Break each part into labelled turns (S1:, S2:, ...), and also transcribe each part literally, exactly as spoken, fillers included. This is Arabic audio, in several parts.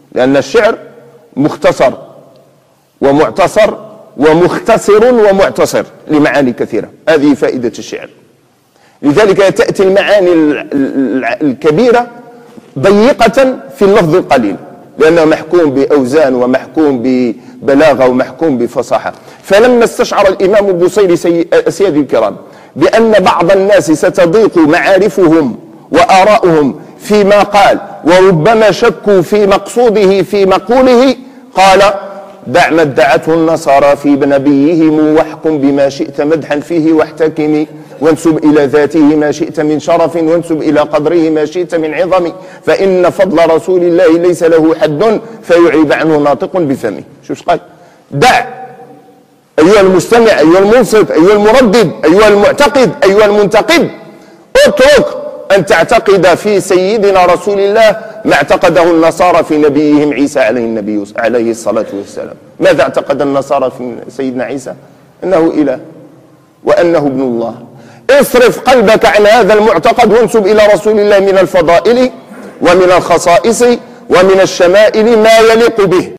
S1: لأن الشعر مختصر ومعتصر ومختصر ومعتصر لمعاني كثيرة. هذه فائدة الشعر. لذلك تأتي المعاني الكبيرة ضيقة في اللفظ القليل، لأنه محكوم بأوزان ومحكوم ببلاغة ومحكوم بفصاحة. فلما استشعر الإمام البوصيري سيدي الكرام بأن بعض الناس ستضيق معارفهم وآراؤهم فيما قال، وربما شكوا في مقصوده في مقوله، قال: دع ما ادعته النصارى في نبيهم، واحكم بما شئت مدحا فيه واحتكم، وانسب إلى ذاته ما شئت من شرف، وانسب إلى قدره ما شئت من عظم، فإن فضل رسول الله ليس له حد، فيعيب عنه ناطق بفمه. شوش قال؟ دع أيها المستمع، أيها المنصت، أيها المردد، أيها المعتقد، أيها المنتقد، اترك أن تعتقد في سيدنا رسول الله ما اعتقده النصارى في نبيهم عيسى عليه النبي عليه الصلاة والسلام. ماذا اعتقد النصارى في سيدنا عيسى؟ أنه إله وأنه ابن الله. اصرف قلبك عن هذا المعتقد وانسب إلى رسول الله من الفضائل ومن الخصائص ومن الشمائل ما يليق به.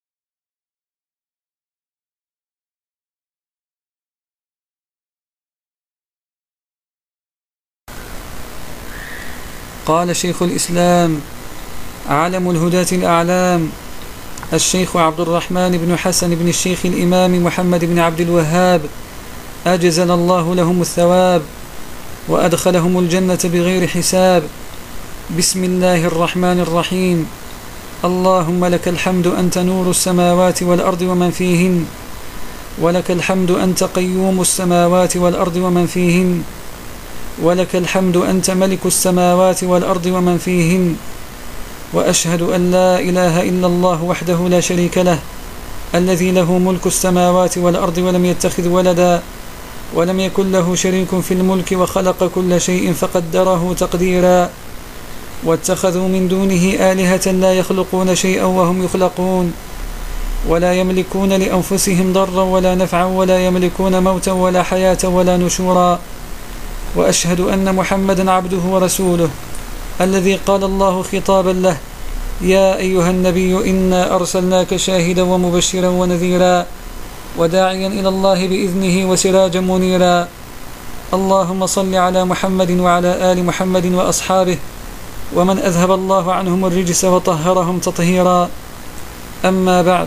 S2: قال شيخ الإسلام علم الهداة الأعلام الشيخ عبد الرحمن بن حسن بن الشيخ الإمام محمد بن عبد الوهاب، أجزل الله لهم الثواب وأدخلهم الجنة بغير حساب. بسم الله الرحمن الرحيم. اللهم لك الحمد أنت نور السماوات والأرض ومن فيهن، ولك الحمد أنت قيوم السماوات والأرض ومن فيهن، ولك الحمد أنت ملك السماوات والأرض ومن فيهن، وأشهد أن لا إله إلا الله وحده لا شريك له، الذي له ملك السماوات والأرض ولم يتخذ ولدا ولم يكن له شريك في الملك، وخلق كل شيء فقدره تقديرا، واتخذوا من دونه آلهة لا يخلقون شيئا وهم يخلقون، ولا يملكون لأنفسهم ضرا ولا نفعا، ولا يملكون موتا ولا حياة ولا نشورا. وأشهد أن محمدا عبده ورسوله، الذي قال الله خطابا له: يا أيها النبي إنا أرسلناك شاهدا ومبشرا ونذيرا وداعيا إلى الله بإذنه وسراجا منيرا. اللهم صل على محمد وعلى آل محمد وأصحابه ومن أذهب الله عنهم الرجس وطهرهم تطهيرا. أما بعد،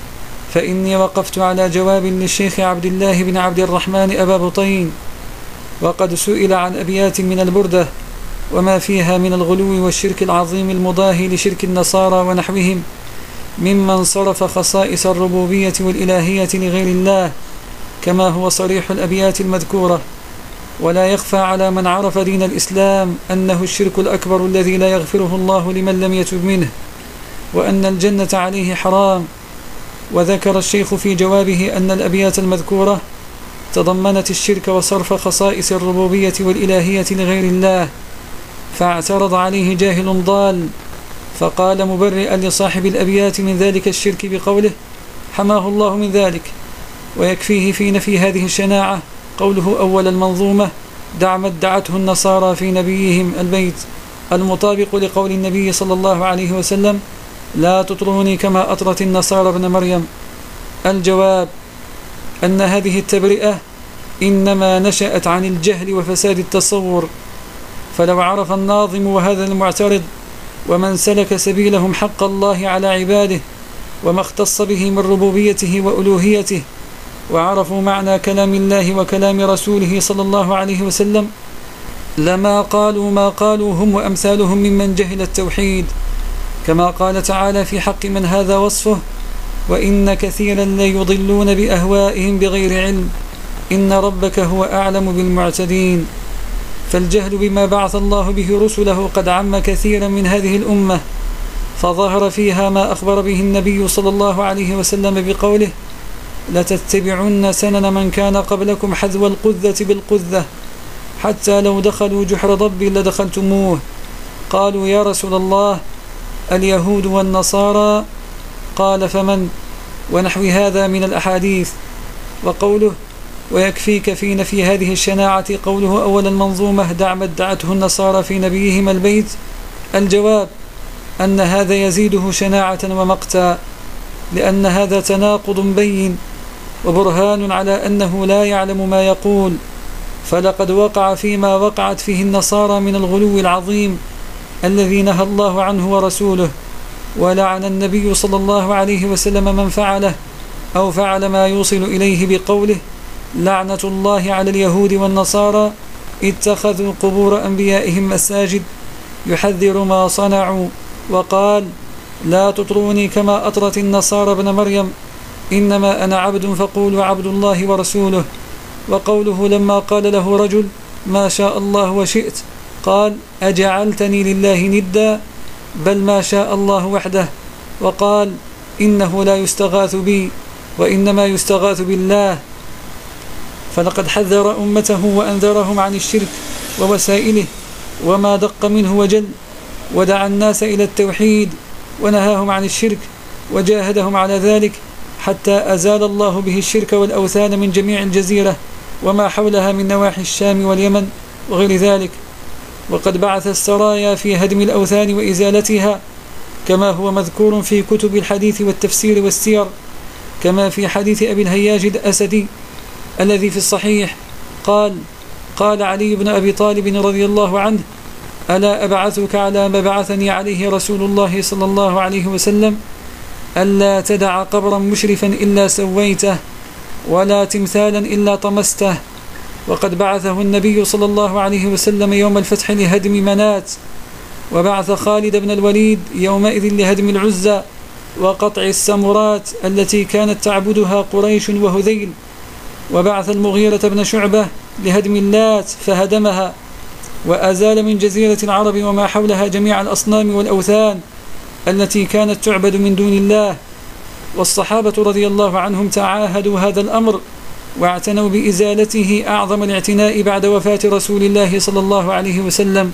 S2: فإني وقفت على جواب للشيخ عبد الله بن عبد الرحمن أبا بطين، وقد سئل عن أبيات من البردة وما فيها من الغلو والشرك العظيم المضاهي لشرك النصارى ونحوهم، ممن صرف خصائص الربوبية والإلهية لغير الله، كما هو صريح الأبيات المذكورة. ولا يخفى على من عرف دين الإسلام أنه الشرك الأكبر الذي لا يغفره الله لمن لم يتب منه، وأن الجنة عليه حرام. وذكر الشيخ في جوابه أن الأبيات المذكورة تضمنت الشرك وصرف خصائص الربوبية والإلهية لغير الله، فاعترض عليه جاهل ضال، فقال مبرئا لصاحب الأبيات من ذلك الشرك بقوله: حماه الله من ذلك. ويكفيه في نفي هذه الشناعة قوله أول المنظومة: دع ما ادعته النصارى في نبيهم البيت، المطابق لقول النبي صلى الله عليه وسلم: لا تطروني كما أطرت النصارى ابن مريم. الجواب أن هذه التبرئة إنما نشأت عن الجهل وفساد التصور، فلو عرف الناظم وهذا المعترض ومن سلك سبيلهم حق الله على عباده وما اختص به من ربوبيته وألوهيته، وعرفوا معنى كلام الله وكلام رسوله صلى الله عليه وسلم، لما قالوا ما قالوا هم وأمثالهم ممن جهل التوحيد، كما قال تعالى في حق من هذا وصفه: وإن كثيرا ليضلون بأهوائهم بغير علم، إن ربك هو أعلم بالمعتدين. فالجهل بما بعث الله به رسله قد عم كثيرا من هذه الأمة، فظهر فيها ما أخبر به النبي صلى الله عليه وسلم بقوله: لتتبعن سنن من كان قبلكم حذو القذة بالقذة، حتى لو دخلوا جحر ضب لدخلتموه. قالوا: يا رسول الله، اليهود والنصارى؟ قال: فمن؟ ونحو هذا من الأحاديث. وقوله: ويكفيك في نفي هذه الشناعة قوله أول المنظومة: دع ما ادعته النصارى في نبيهم البيت. الجواب أن هذا يزيده شناعة ومقتا، لأن هذا تناقض بين وبرهان على أنه لا يعلم ما يقول، فلقد وقع فيما وقعت فيه النصارى من الغلو العظيم الذي نهى الله عنه ورسوله، ولعن النبي صلى الله عليه وسلم من فعله أو فعل ما يوصل إليه بقوله: لعنة الله على اليهود والنصارى اتخذوا قبور أنبيائهم مساجد، يحذر ما صنعوا، وقال: لا تطروني كما أطرت النصارى ابن مريم، إنما أنا عبد فقولوا عبد الله ورسوله. وقوله لما قال له رجل: ما شاء الله وشئت، قال: أجعلتني لله ندا، بل ما شاء الله وحده. وقال: إنه لا يستغاث بي وإنما يستغاث بالله. فلقد حذر أمته وأنذرهم عن الشرك ووسائله وما دق منه وجل، ودعا الناس إلى التوحيد ونهاهم عن الشرك وجاهدهم على ذلك، حتى أزال الله به الشرك والأوثان من جميع الجزيرة وما حولها من نواحي الشام واليمن وغير ذلك. وقد بعث السرايا في هدم الأوثان وإزالتها، كما هو مذكور في كتب الحديث والتفسير والسير، كما في حديث أبي الهياج الأسدي الذي في الصحيح قال: قال علي بن أبي طالب رضي الله عنه: ألا أبعثك على ما بعثني عليه رسول الله صلى الله عليه وسلم، ألا تدع قبرا مشرفا إلا سويته، ولا تمثالا إلا طمسته. وقد بعثه النبي صلى الله عليه وسلم يوم الفتح لهدم منات، وبعث خالد بن الوليد يومئذ لهدم العزى وقطع السمرات التي كانت تعبدها قريش وهذيل، وبعث المغيرة بن شعبة لهدم اللات فهدمها، وأزال من جزيرة العرب وما حولها جميع الأصنام والأوثان التي كانت تعبد من دون الله. والصحابة رضي الله عنهم تعاهدوا هذا الأمر واعتنوا بإزالته أعظم الاعتناء بعد وفاة رسول الله صلى الله عليه وسلم.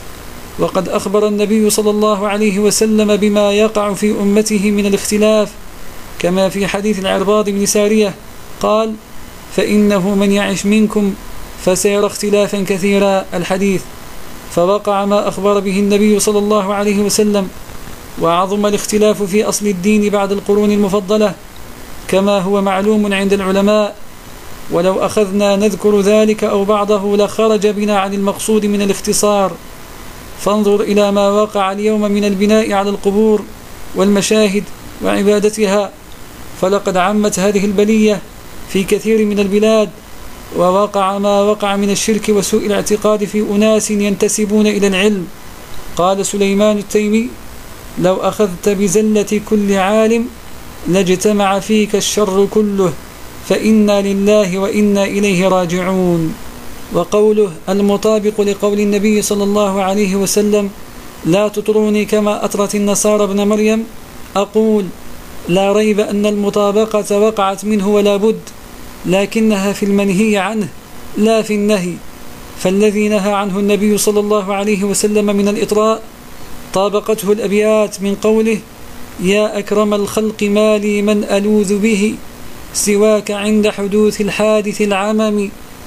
S2: وقد أخبر النبي صلى الله عليه وسلم بما يقع في أمته من الاختلاف، كما في حديث العرباض بن سارية قال: فإنه من يعش منكم فسيرى اختلافا كثيرا، الحديث. فوقع ما أخبر به النبي صلى الله عليه وسلم، وعظم الاختلاف في أصل الدين بعد القرون المفضلة، كما هو معلوم عند العلماء، ولو أخذنا نذكر ذلك أو بعضه لخرج بنا عن المقصود من الاختصار. فانظر إلى ما وقع اليوم من البناء على القبور والمشاهد وعبادتها، فلقد عمت هذه البلية في كثير من البلاد، ووقع ما وقع من الشرك وسوء الاعتقاد في أناس ينتسبون إلى العلم. قال سليمان التيمي: لو أخذت بزلة كل عالم لاجتمع فيك الشر كله، فإنا لله وإنا إليه راجعون. وقوله المطابق لقول النبي صلى الله عليه وسلم: لا تطروني كما أطرت النصارى ابن مريم، أقول: لا ريب أن المطابقة وقعت منه ولا بد، لكنها في المنهي عنه لا في النهي. فالذي نهى عنه النبي صلى الله عليه وسلم من الإطراء طابقته الأبيات من قوله: يا أكرم الخلق ما لي من ألوذ به سواك عند حدوث الحادث العمم.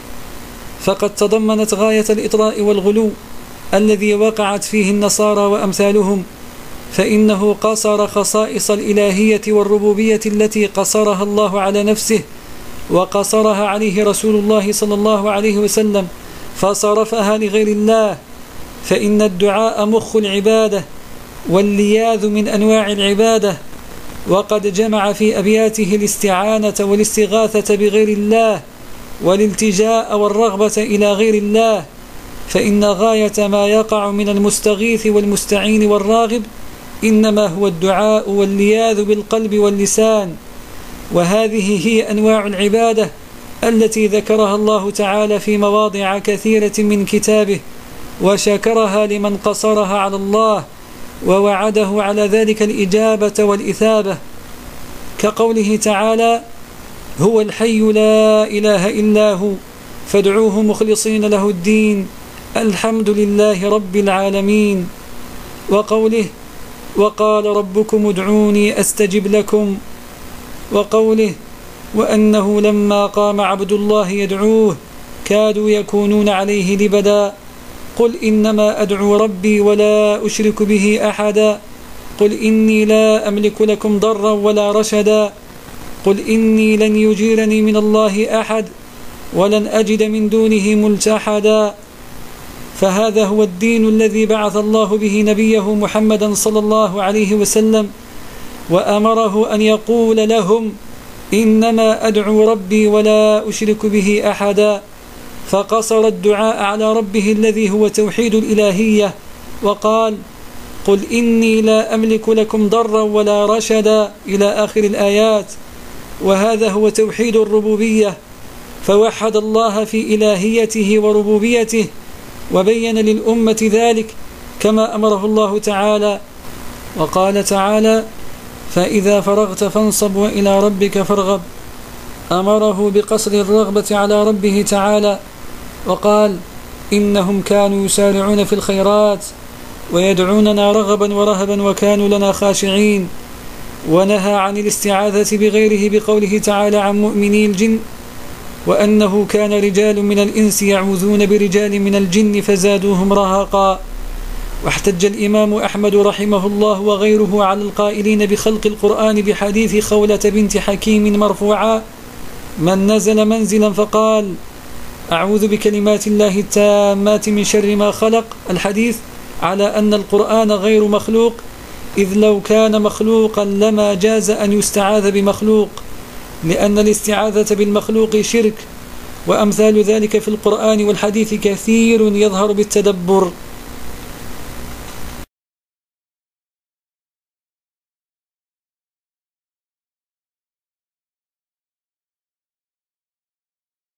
S2: فقد تضمنت غاية الإطراء والغلو الذي وقعت فيه النصارى وأمثالهم، فإنه قصر خصائص الإلهية والربوبية التي قصرها الله على نفسه وقصرها عليه رسول الله صلى الله عليه وسلم، فصرفها لغير الله. فإن الدعاء مخ العبادة واللياذ من أنواع العبادة، وقد جمع في أبياته الاستعانة والاستغاثة بغير الله والالتجاء والرغبة إلى غير الله. فإن غاية ما يقع من المستغيث والمستعين والراغب إنما هو الدعاء واللياذ بالقلب واللسان، وهذه هي أنواع العبادة التي ذكرها الله تعالى في مواضع كثيرة من كتابه، وشكرها لمن قصرها على الله ووعده على ذلك الإجابة والإثابة، كقوله تعالى: هو الحي لا إله إلا هو فادعوه مخلصين له الدين الحمد لله رب العالمين. وقوله: وقال ربكم ادعوني أستجب لكم. وقوله: وأنه لما قام عبد الله يدعوه كادوا يكونون عليه لبدا قل إنما أدعو ربي ولا أشرك به أحدا قل إني لا أملك لكم ضرا ولا رشدا قل إني لن يجيرني من الله أحد ولن أجد من دونه ملتحدا. فهذا هو الدين الذي بعث الله به نبيه محمدا صلى الله عليه وسلم، وأمره أن يقول لهم إنما أدعو ربي ولا أشرك به أحدا، فقصر الدعاء على ربه الذي هو توحيد الإلهية، وقال قل إني لا أملك لكم ضرا ولا رشدا إلى آخر الآيات. وهذا هو توحيد الربوبية، فوحد الله في إلهيته وربوبيته، وبين للأمة ذلك كما أمره الله تعالى. وقال تعالى فإذا فرغت فانصب وإلى ربك فارغب، أمره بقصر الرغبة على ربه تعالى، وقال إنهم كانوا يسارعون في الخيرات ويدعوننا رغبا ورهبا وكانوا لنا خاشعين. ونهى عن الاستعاذة بغيره بقوله تعالى عن مؤمني الجن وأنه كان رجال من الإنس يعوذون برجال من الجن فزادوهم رهقا. واحتج الإمام أحمد رحمه الله وغيره على القائلين بخلق القرآن بحديث خولة بنت حكيم مرفوعا من نزل منزلا فقال أعوذ بكلمات الله التامات من شر ما خلق، الحديث على أن القرآن غير مخلوق، إذ لو كان مخلوقا لما جاز أن يستعاذ بمخلوق، لأن الاستعاذة بالمخلوق شرك. وأمثال ذلك في القرآن والحديث كثير يظهر بالتدبر.